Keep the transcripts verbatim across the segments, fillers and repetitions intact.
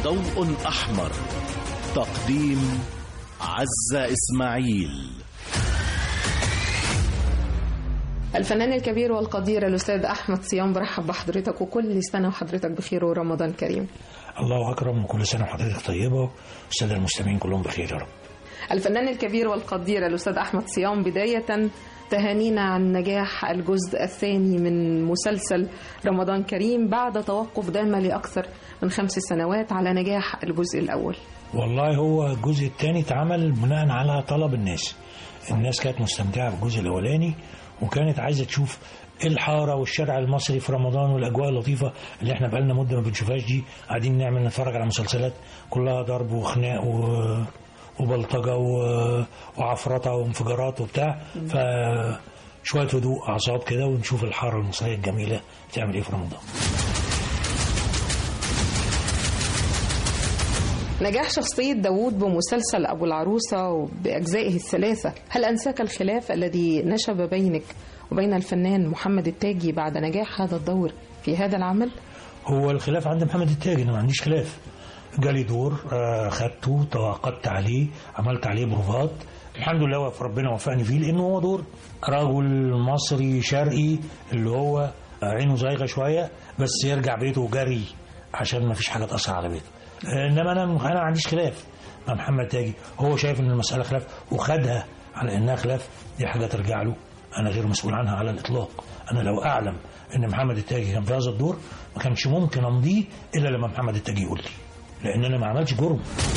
ضوء أحمر. تقديم عزة إسماعيل. الفنان الكبير والقدير الأستاذ أحمد صيام، برحب بحضرتك وكل سنة وحضرتك بخير ورمضان كريم. الله أكرم وكل سنة وحضرتك طيبة والسادة المستمعين كلهم بخير يا رب. الفنان الكبير والقدير الأستاذ أحمد صيام، بداية تهانينا عن نجاح الجزء الثاني من مسلسل رمضان كريم بعد توقف دام لأكثر من خمس سنوات على نجاح الجزء الأول. والله هو الجزء الثاني اتعمل بناء على طلب الناس. الناس كانت مستمتعة بالجزء الأولاني وكانت عايزة تشوف الحارة والشارع المصري في رمضان والأجواء اللطيفة اللي احنا بقالنا مدة ما بنشوفهاش دي. قاعدين نعمل نتفرج على مسلسلات كلها ضرب وخناق و... وبلطجة و... وعفرطة وانفجارات وبتاع، فشوية هدوء أعصاب كده ونشوف الحارة المصرية الجميلة بتعمل إيه في رمضان. نجاح شخصية داوود بمسلسل أبو العروسة وبأجزائه الثلاثة، هل أنساك الخلاف الذي نشب بينك وبين الفنان محمد التاجي بعد نجاح هذا الدور في هذا العمل؟ هو الخلاف عند محمد التاجي، أنا ما عنديش خلاف. جالي دور خدته، توقدت عليه، عملت عليه بروفات، الحمد لله وقف ربنا وفقني فيه، لأنه هو دور رجل مصري شرقي اللي هو عينه زايغة شوية بس يرجع بيته جري عشان ما فيش حاجة تأثر على بيته. انما انا انا ما عنديش خلاف مع محمد تاجي، هو شايف ان المساله خلاف وخدها على انها خلاف، دي حاجه ترجع له، انا غير مسؤول عنها على الاطلاق. انا لو اعلم ان محمد التاجي كان في هذا الدور ما كانش ممكن امضيه الا لما محمد التاجي يقول لي، لان انا ما عملتش جرم.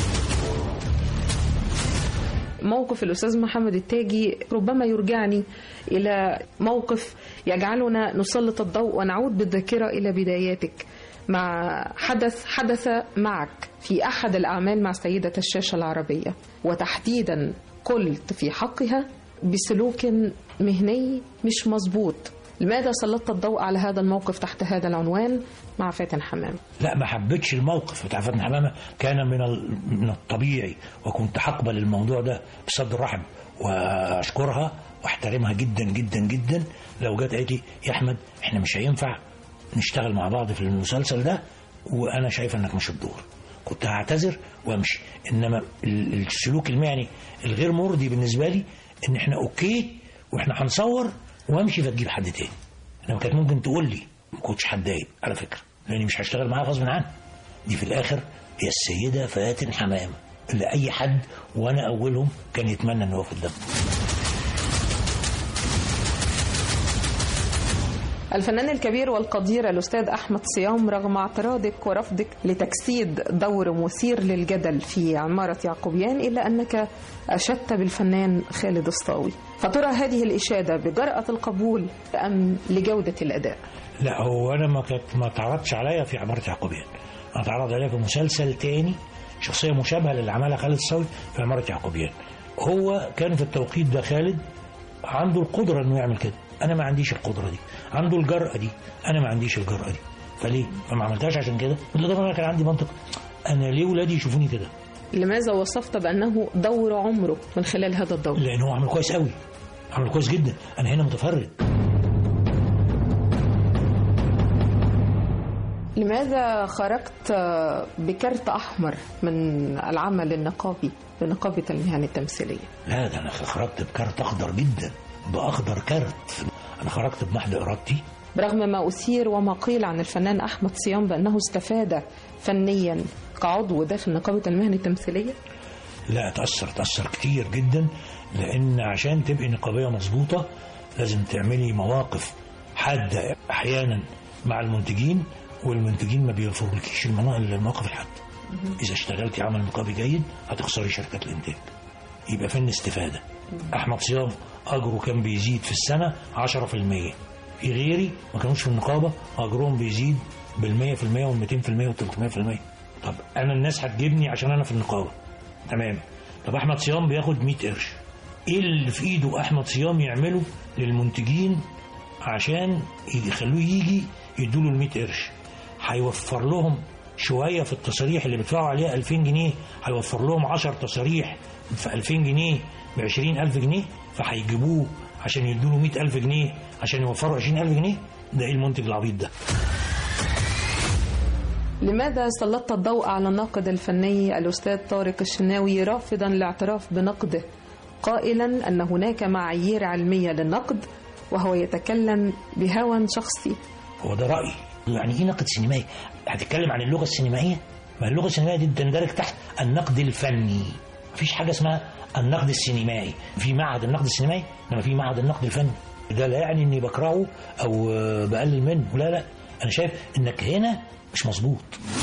موقف الأستاذ محمد التاجي ربما يرجعني إلى موقف يجعلنا نسلط الضوء ونعود بالذاكرة إلى بداياتك مع حدث حدث معك في أحد الأعمال مع سيدة الشاشة العربية، وتحديدا قلت في حقها بسلوك مهني مش مظبوط. لماذا سلطت الضوء على هذا الموقف تحت هذا العنوان مع فاتن حمامة؟ لا، ما حبيتش الموقف بتاع فاتن حمامة، كان من من الطبيعي وكنت هقبل الموضوع ده بصدر رحب واشكرها واحترمها جدا جدا جدا لو جت قالت لي يا احمد احنا مش هينفع نشتغل مع بعض في المسلسل ده وانا شايف انك مش الدور، كنت هعتذر وامشي. انما السلوك المعني الغير مرضي بالنسبه لي ان احنا اوكي واحنا هنصور وامشي فتجيب حد تاني. انما كانت ممكن تقول لي ما كنتش هتضايق على فكره، لاني مش هشتغل معاها غصب عنها. دي في الاخر هي السيده فاتن حمامه اللي اي حد وانا اولهم كان يتمنى انه ياخد دم. الفنان الكبير والقدير الأستاذ أحمد صيام، رغم اعتراضك ورفضك لتجسيد دور مثير للجدل في عمارة يعقوبيان إلا أنك أشدت بالفنان خالد الصاوي، فترى هذه الإشادة بجرأة القبول أم لجودة الأداء؟ لا، هو أنا ما كانت ما تعرضش عليا في عمارة يعقوبيان، أنا تعرض عليا في مسلسل تاني شخصية مشابهة للي عملها خالد الصاوي في عمارة يعقوبيان. هو كان في التوقيت ده خالد عنده القدرة إنه يعمل كده، أنا ما عنديش القدرة دي، عنده الجرأة دي، أنا ما عنديش الجرأة دي، فليه؟ فما عملتهاش عشان كده؟ بالإضافة أنا كان عندي منطق، أنا ليه ولادي يشوفوني كده؟ لماذا وصفت بأنه دور عمره من خلال هذا الدور؟ لأنه هو عمل كويس قوي، عمل كويس جدا، أنا هنا متفرد. لماذا خرجت بكارت أحمر من العمل النقابي بنقابة المهن التمثيلية؟ لا، ده أنا خرجت بكارت أخضر جدا، بأخضر كارت، أنا خرجت بمحض إرادتي. برغم ما أثير وما قيل عن الفنان أحمد صيام بأنه استفاد فنيا كعضو داخل نقابة المهن التمثيلية؟ لا، تأثر تأثر كتير جدا، لأن عشان تبقي نقابية مظبوطة لازم تعملي مواقف حادة أحيانا مع المنتجين، والمنتجين ما بيغفرولكيش المواقف الحادة. إذا اشتغلتي عمل نقابي جيد هتخسري شركات الإنتاج، يبقى فين الاستفادة؟ أحمد صيام أجره كان بيزيد في السنة عشرة في المية، في غيري ما كانوش في النقابة أجرهم بيزيد بالمية في المية والمئتين في المية والتلتمية في المية. طب أنا الناس هتجيبني عشان أنا في النقابة، تمام. طب أحمد صيام بياخد مئة قرش، إيه اللي في إيده أحمد صيام يعمله للمنتجين عشان يخلوه يجي يدوله المئة قرش؟ هيوفر لهم شوية في التصاريح اللي بيدفعوا عليها ألفين جنيه، هيوفر لهم عشر تصاريح في ألفين جنيه بعشرين ألف جنيه، فهيجيبوه عشان يدوله مئة ألف جنيه عشان يوفروا عشرين ألف جنيه. ده إيه المنتج العبيط ده؟ لماذا سلطت الضوء على الناقد الفني الأستاذ طارق الشناوي رافضا الاعتراف بنقده، قائلا أن هناك معايير علمية للنقد وهو يتكلم بهوى شخصي؟ هو ده رأيي. يعني ايه نقد سينمائي؟ هتتكلم عن اللغة السينمائية؟ ما اللغة السينمائية دي تندرج تحت النقد الفني. مفيش حاجة اسمها النقد السينمائي. في معهد النقد السينمائي، انما في معهد النقد الفني. ده لا يعني اني بكرهه او بقلل منه، لا لا، انا شايف انك هنا مش مظبوط.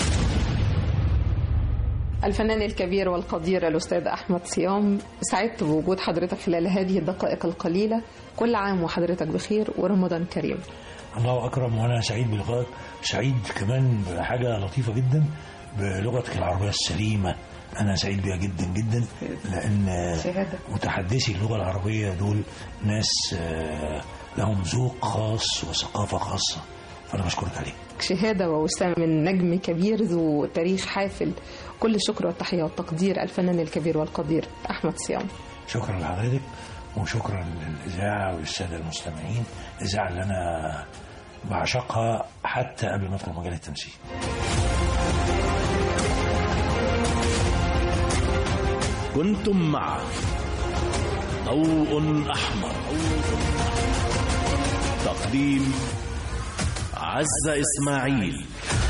الفنان الكبير والقدير الأستاذ أحمد صيام، سعدت بوجود حضرتك خلال هذه الدقائق القليلة. كل عام وحضرتك بخير ورمضان كريم. الله أكرم، وأنا سعيد بلقائك. سعيد كمان بحاجة لطيفة جدا، بلغتك العربية السليمة. أنا سعيد بها جدا جدا، لأن متحدثي اللغة العربية دول ناس لهم ذوق خاص وثقافة خاصة، فأنا بشكرك عليه. شهادة ووسام من نجم كبير ذو تاريخ حافل. كل الشكر والتحية والتقدير الفنان الكبير والقدير أحمد صيام. شكرا لحضرتك، وشكرا للإذاعة والسادة المستمعين. الإذاعة اللي أنا بعشقها حتى قبل ما أدخل مجال التمثيل. كنتم مع ضوء أحمر، تقديم عزة إسماعيل.